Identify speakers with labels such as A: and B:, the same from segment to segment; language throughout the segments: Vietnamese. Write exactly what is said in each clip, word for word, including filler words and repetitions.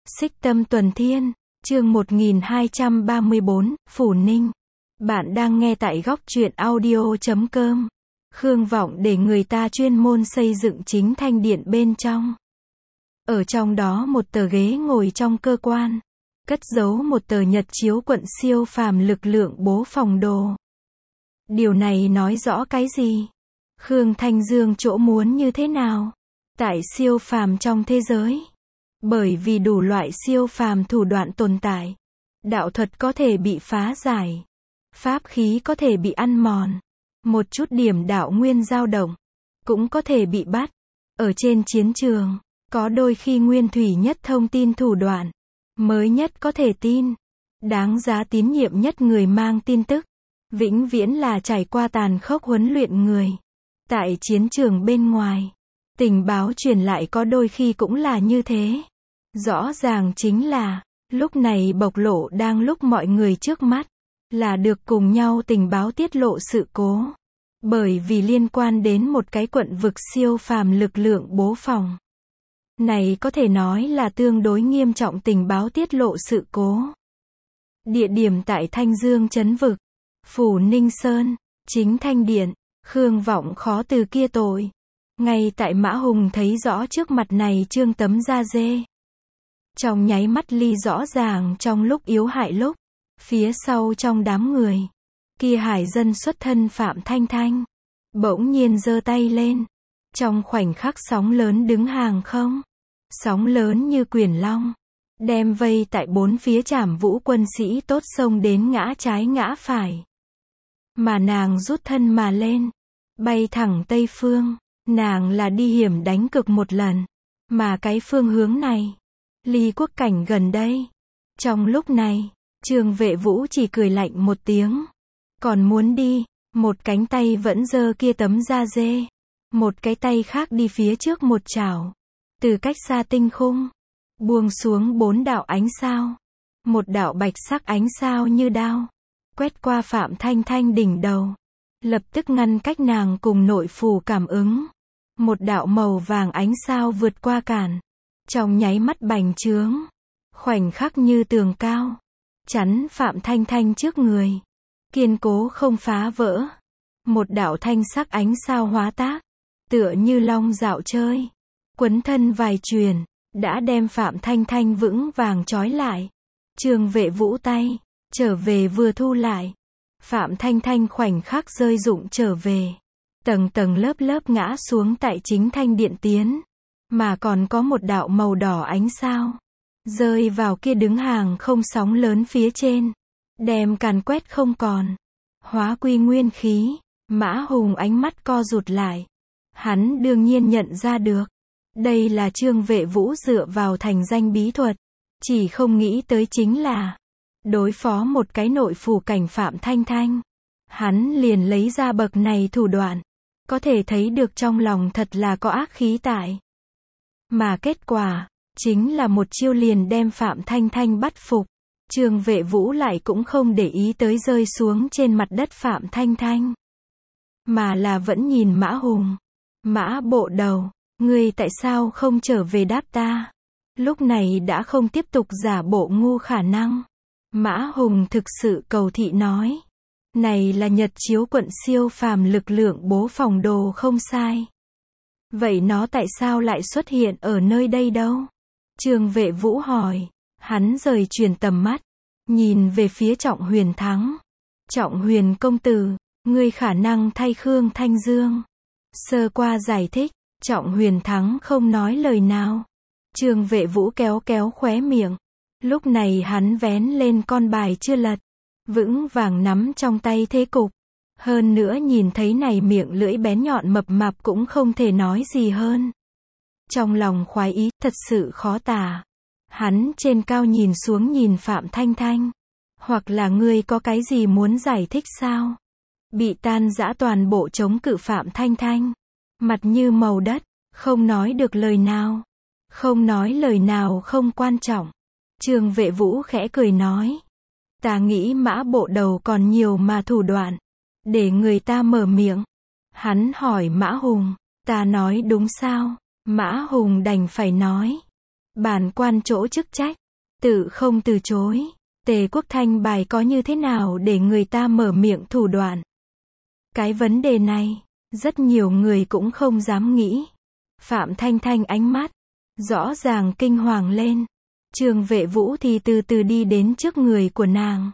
A: Xích Tâm Tuần Thiên, chương một nghìn hai trăm ba mươi bốn, Phủ Ninh. Bạn đang nghe tại góc truyện audio chấm com. Khương Vọng để người ta chuyên môn xây dựng chính thanh điện bên trong. Ở trong đó một tờ ghế ngồi trong cơ quan, cất giấu một tờ nhật chiếu quận siêu phàm lực lượng bố phòng đồ. Điều này nói rõ cái gì? Khương Thanh Dương chỗ muốn như thế nào? Tại siêu phàm trong thế giới. Bởi vì đủ loại siêu phàm thủ đoạn tồn tại. Đạo thuật có thể bị phá giải. Pháp khí có thể bị ăn mòn. Một chút điểm đạo nguyên dao động. Cũng có thể bị bắt. Ở trên chiến trường, có đôi khi nguyên thủy nhất thông tin thủ đoạn. Mới nhất có thể tin. Đáng giá tín nhiệm nhất người mang tin tức. Vĩnh viễn là trải qua tàn khốc huấn luyện người. Tại chiến trường bên ngoài. Tình báo truyền lại có đôi khi cũng là như thế. Rõ ràng chính là, lúc này bộc lộ đang lúc mọi người trước mắt, là được cùng nhau tình báo tiết lộ sự cố. Bởi vì liên quan đến một cái quận vực siêu phàm lực lượng bố phòng. Này có thể nói là tương đối nghiêm trọng tình báo tiết lộ sự cố. Địa điểm tại Thanh Dương trấn vực, Phủ Ninh Sơn, chính thanh điện, Khương Vọng khó từ kia tội. Ngay tại Mã Hùng thấy rõ trước mặt này trương tấm da dê. Trong nháy mắt ly rõ ràng trong lúc yếu hại lúc, phía sau trong đám người, kia hải dân xuất thân Phạm Thanh Thanh, bỗng nhiên giơ tay lên. Trong khoảnh khắc sóng lớn đứng hàng không, sóng lớn như quyển long, đem vây tại bốn phía trảm vũ quân sĩ tốt xông đến ngã trái ngã phải. Mà nàng rút thân mà lên, bay thẳng Tây Phương, nàng là đi hiểm đánh cực một lần, mà cái phương hướng này, ly quốc cảnh gần đây. Trong lúc này, Trương Vệ Vũ chỉ cười lạnh một tiếng. Còn muốn đi, một cánh tay vẫn giơ kia tấm da dê. Một cái tay khác đi phía trước một chảo. Từ cách xa tinh khung, buông xuống bốn đạo ánh sao. Một đạo bạch sắc ánh sao như đao, quét qua Phạm Thanh Thanh đỉnh đầu. Lập tức ngăn cách nàng cùng nội phủ cảm ứng. Một đạo màu vàng ánh sao vượt qua cản. Trong nháy mắt bành trướng, khoảnh khắc như tường cao, chắn Phạm Thanh Thanh trước người, kiên cố không phá vỡ. Một đạo thanh sắc ánh sao hóa tác, tựa như long dạo chơi, quấn thân vài chuyền, đã đem Phạm Thanh Thanh vững vàng trói lại. Trương Vệ Vũ tay, trở về vừa thu lại. Phạm Thanh Thanh khoảnh khắc rơi rụng trở về, tầng tầng lớp lớp ngã xuống tại chính thanh điện tiến. Mà còn có một đạo màu đỏ ánh sao, rơi vào kia đứng hàng không sóng lớn phía trên, đem càn quét không còn, hóa quy nguyên khí. Mã Hùng ánh mắt co rụt lại. Hắn đương nhiên nhận ra được, đây là Trương Vệ Vũ dựa vào thành danh bí thuật. Chỉ không nghĩ tới chính là, đối phó một cái nội phủ cảnh Phạm Thanh Thanh, hắn liền lấy ra bậc này thủ đoạn. Có thể thấy được trong lòng thật là có ác khí tại. Mà kết quả, chính là một chiêu liền đem Phạm Thanh Thanh bắt phục. Trương Vệ Vũ lại cũng không để ý tới rơi xuống trên mặt đất Phạm Thanh Thanh. Mà là vẫn nhìn Mã Hùng. Mã bộ đầu, ngươi tại sao không trở về đáp ta? Lúc này đã không tiếp tục giả bộ ngu khả năng. Mã Hùng thực sự cầu thị nói. Này là nhật chiếu quận siêu phàm lực lượng bố phòng đồ không sai. Vậy nó tại sao lại xuất hiện ở nơi đây đâu? Trương Vệ Vũ hỏi. Hắn rời truyền tầm mắt, nhìn về phía Trọng Huyền Thắng. Trọng Huyền công tử, ngươi khả năng thay Khương Thanh Dương. Sơ qua giải thích, Trọng Huyền Thắng không nói lời nào. Trương Vệ Vũ kéo kéo khóe miệng. Lúc này hắn vén lên con bài chưa lật, vững vàng nắm trong tay thế cục. Hơn nữa nhìn thấy này miệng lưỡi bén nhọn mập mạp cũng không thể nói gì hơn. Trong lòng khoái ý, thật sự khó tả. Hắn trên cao nhìn xuống nhìn Phạm Thanh Thanh. Hoặc là ngươi có cái gì muốn giải thích sao? Bị tan rã toàn bộ chống cự Phạm Thanh Thanh. Mặt như màu đất, không nói được lời nào. Không nói lời nào không quan trọng. Trương Vệ Vũ khẽ cười nói. Ta nghĩ Mã bộ đầu còn nhiều mà thủ đoạn. Để người ta mở miệng. Hắn hỏi Mã Hùng. Ta nói đúng sao? Mã Hùng đành phải nói. Bản quan chỗ chức trách, tự không từ chối. Tề Quốc Thanh bài có như thế nào để người ta mở miệng thủ đoạn? Cái vấn đề này, rất nhiều người cũng không dám nghĩ. Phạm Thanh Thanh ánh mắt, rõ ràng kinh hoàng lên. Trương Vệ Vũ thì từ từ đi đến trước người của nàng.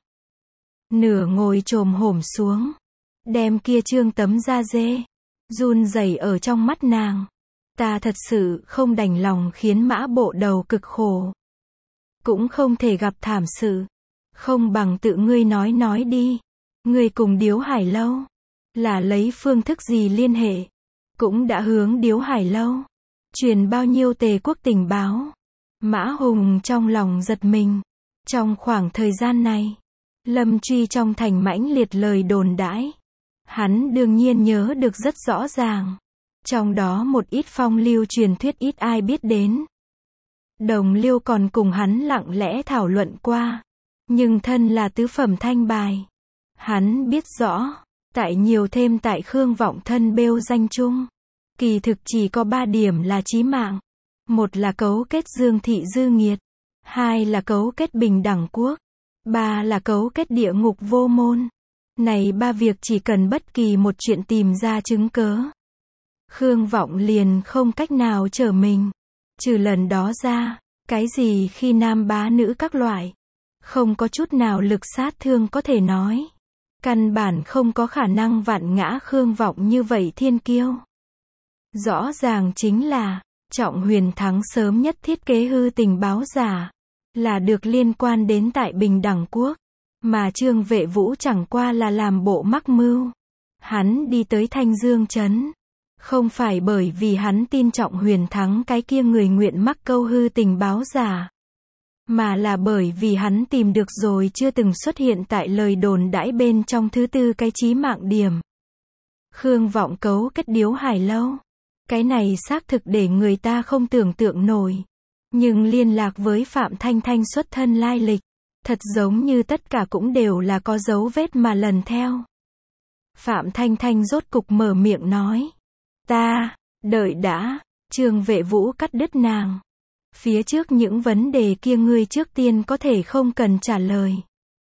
A: Nửa ngồi chồm hổm xuống. Đem kia trương tấm da dê. Run rẩy ở trong mắt nàng. Ta thật sự không đành lòng khiến mã bộ đầu cực khổ. Cũng không thể gặp thảm sự. Không bằng tự ngươi nói nói đi. Ngươi cùng Điếu Hải Lâu. Là lấy phương thức gì liên hệ? Cũng đã hướng Điếu Hải Lâu. Truyền bao nhiêu Tề quốc tình báo. Mã Hùng trong lòng giật mình. Trong khoảng thời gian này, Lâm Truy trong thành mãnh liệt lời đồn đãi. Hắn đương nhiên nhớ được rất rõ ràng. Trong đó một ít phong lưu truyền thuyết ít ai biết đến. Đồng Liêu còn cùng hắn lặng lẽ thảo luận qua. Nhưng thân là tứ phẩm thanh bài. Hắn biết rõ, tại nhiều thêm tại Khương Vọng thân bêu danh chung. Kỳ thực chỉ có ba điểm là chí mạng. Một là cấu kết Dương Thị Dư Nghiệt. Hai là cấu kết Bình Đẳng Quốc. Ba là cấu kết địa ngục vô môn. Này ba việc chỉ cần bất kỳ một chuyện tìm ra chứng cớ. Khương Vọng liền không cách nào trở mình. Trừ lần đó ra, cái gì khi nam bá nữ các loại. Không có chút nào lực sát thương có thể nói. Căn bản không có khả năng vạn ngã Khương Vọng như vậy thiên kiêu. Rõ ràng chính là, Trọng Huyền Thắng sớm nhất thiết kế hư tình báo giả. Là được liên quan đến tại Bình Đẳng Quốc. Mà Trương Vệ Vũ chẳng qua là làm bộ mắc mưu. Hắn đi tới Thanh Dương Trấn. Không phải bởi vì hắn tin Trọng Huyền Thắng cái kia người nguyện mắc câu hư tình báo giả. Mà là bởi vì hắn tìm được rồi chưa từng xuất hiện tại lời đồn đãi bên trong thứ tư cái chí mạng điểm. Khương Vọng cấu kết Điếu Hải Lâu. Cái này xác thực để người ta không tưởng tượng nổi. Nhưng liên lạc với Phạm Thanh Thanh xuất thân lai lịch. Thật giống như tất cả cũng đều là có dấu vết mà lần theo. Phạm Thanh Thanh rốt cục mở miệng nói. Ta, đợi đã, Trương Vệ Vũ cắt đứt nàng. Phía trước những vấn đề kia ngươi trước tiên có thể không cần trả lời.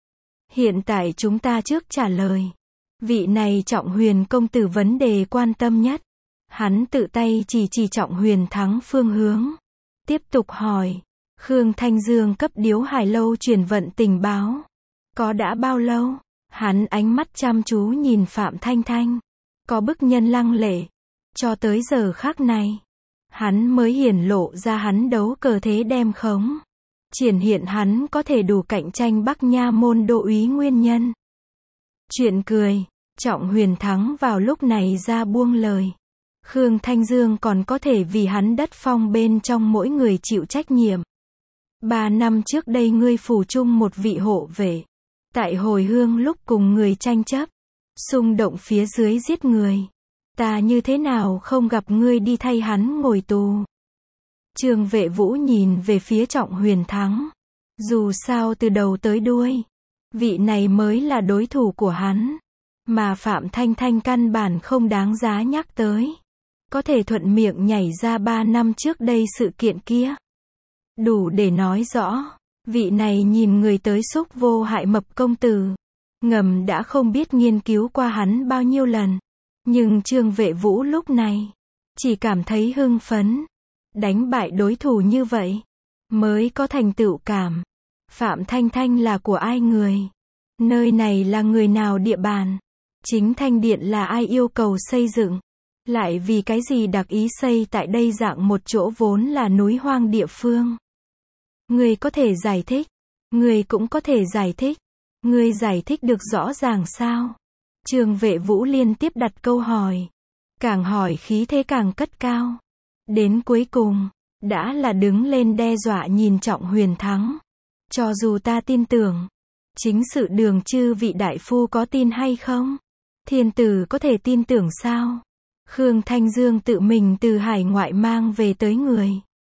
A: Hiện tại chúng ta trước trả lời. Vị này Trọng Huyền công tử vấn đề quan tâm nhất. Hắn tự tay chỉ chỉ Trọng Huyền Thắng phương hướng. Tiếp tục hỏi. Khương Thanh Dương cấp Điếu Hải Lâu truyền vận tình báo. Có đã bao lâu? Hắn ánh mắt chăm chú nhìn Phạm Thanh Thanh. Có bức nhân lăng lệ. Cho tới giờ khác này. Hắn mới hiển lộ ra hắn đấu cờ thế đem khống. Triển hiện hắn có thể đủ cạnh tranh Bắc Nha môn đô úy nguyên nhân. Chuyện cười. Trọng Huyền Thắng vào lúc này ra buông lời. Khương Thanh Dương còn có thể vì hắn đất phong bên trong mỗi người chịu trách nhiệm. Ba năm trước đây ngươi phủ chung một vị hộ vệ. Tại hồi hương lúc cùng người tranh chấp. Xung động phía dưới giết người. Ta như thế nào không gặp ngươi đi thay hắn ngồi tù. Trương Vệ Vũ nhìn về phía Trọng Huyền Thắng. Dù sao từ đầu tới đuôi. Vị này mới là đối thủ của hắn. Mà Phạm Thanh Thanh căn bản không đáng giá nhắc tới. Có thể thuận miệng nhảy ra ba năm trước đây sự kiện kia. Đủ để nói rõ. Vị này nhìn người tới xúc vô hại mập công tử. Ngầm đã không biết nghiên cứu qua hắn bao nhiêu lần. Nhưng Trương Vệ Vũ lúc này. Chỉ cảm thấy hưng phấn. Đánh bại đối thủ như vậy. Mới có thành tựu cảm. Phạm Thanh Thanh là của ai người? Nơi này là người nào địa bàn? Chính Thanh Điện là ai yêu cầu xây dựng? Lại vì cái gì đặc ý xây tại đây dạng một chỗ vốn là núi hoang địa phương? Người có thể giải thích. Người cũng có thể giải thích. Người giải thích được rõ ràng sao? Trương Vệ Vũ liên tiếp đặt câu hỏi. Càng hỏi khí thế càng cất cao. Đến cuối cùng, đã là đứng lên đe dọa nhìn Trọng Huyền Thắng. Cho dù ta tin tưởng, chính sự Đường chư vị đại phu có tin hay không? Thiên tử có thể tin tưởng sao? Khương Thanh Dương tự mình từ hải ngoại mang về tới người.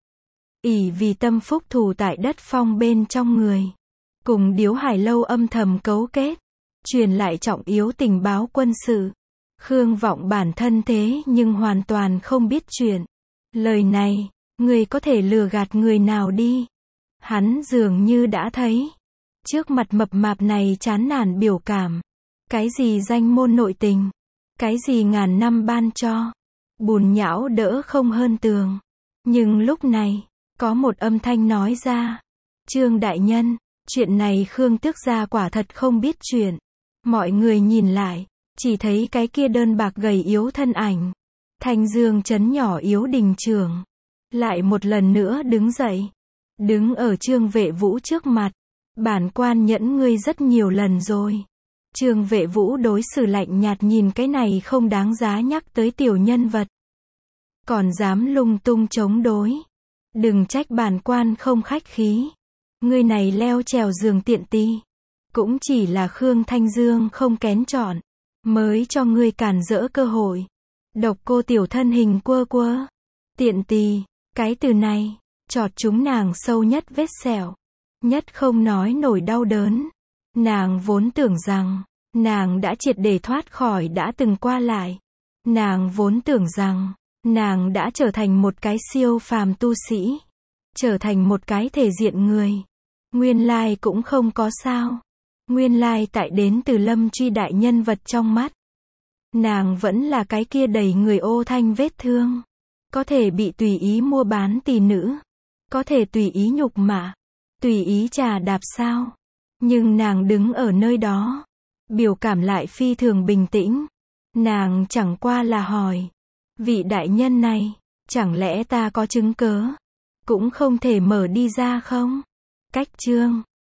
A: ỷ vì tâm phúc thù tại đất phong bên trong người. Cùng Điếu Hải Lâu âm thầm cấu kết. Truyền lại trọng yếu tình báo quân sự. Khương Vọng bản thân thế nhưng hoàn toàn không biết chuyện. Lời này, Ngươi có thể lừa gạt người nào đi. Hắn dường như đã thấy. Trước mặt mập mạp này chán nản biểu cảm. Cái gì danh môn nội tình? Cái gì ngàn năm ban cho? Bùn nhão đỡ không hơn tường. Nhưng lúc này, có một âm thanh nói ra. Trương đại nhân, chuyện này Khương Tước gia quả thật không biết chuyện. Mọi người nhìn lại, chỉ thấy cái kia đơn bạc gầy yếu thân ảnh. Thanh Dương trấn nhỏ yếu đình trưởng. Lại một lần nữa đứng dậy. Đứng ở Trương Vệ Vũ trước mặt. Bản quan nhẫn ngươi rất nhiều lần rồi. Trương Vệ Vũ đối xử lạnh nhạt nhìn cái này không đáng giá nhắc tới tiểu nhân vật. Còn dám lung tung chống đối. Đừng trách bản quan không khách khí. Ngươi này leo trèo giường tiện tì. Cũng chỉ là Khương Thanh Dương không kén chọn. Mới cho ngươi cản rỡ cơ hội. Độc cô tiểu thân hình quơ quơ. Tiện tì, cái từ này, chọt chúng nàng sâu nhất vết sẹo. Nhất không nói nổi đau đớn. Nàng vốn tưởng rằng, nàng đã triệt để thoát khỏi đã từng qua lại. Nàng vốn tưởng rằng, nàng đã trở thành một cái siêu phàm tu sĩ. Trở thành một cái thể diện người. Nguyên lai cũng không có sao. Nguyên lai tại đến từ Lâm Truy đại nhân vật trong mắt. Nàng vẫn là cái kia đầy người ô thanh vết thương. Có thể bị tùy ý mua bán tỳ nữ. Có thể tùy ý nhục mạ. Tùy ý trà đạp sao. Nhưng nàng đứng ở nơi đó. Biểu cảm lại phi thường bình tĩnh. Nàng chẳng qua là hỏi. Vị đại nhân này, chẳng lẽ ta có chứng cớ? Cũng không thể mở đi ra không? Cách chương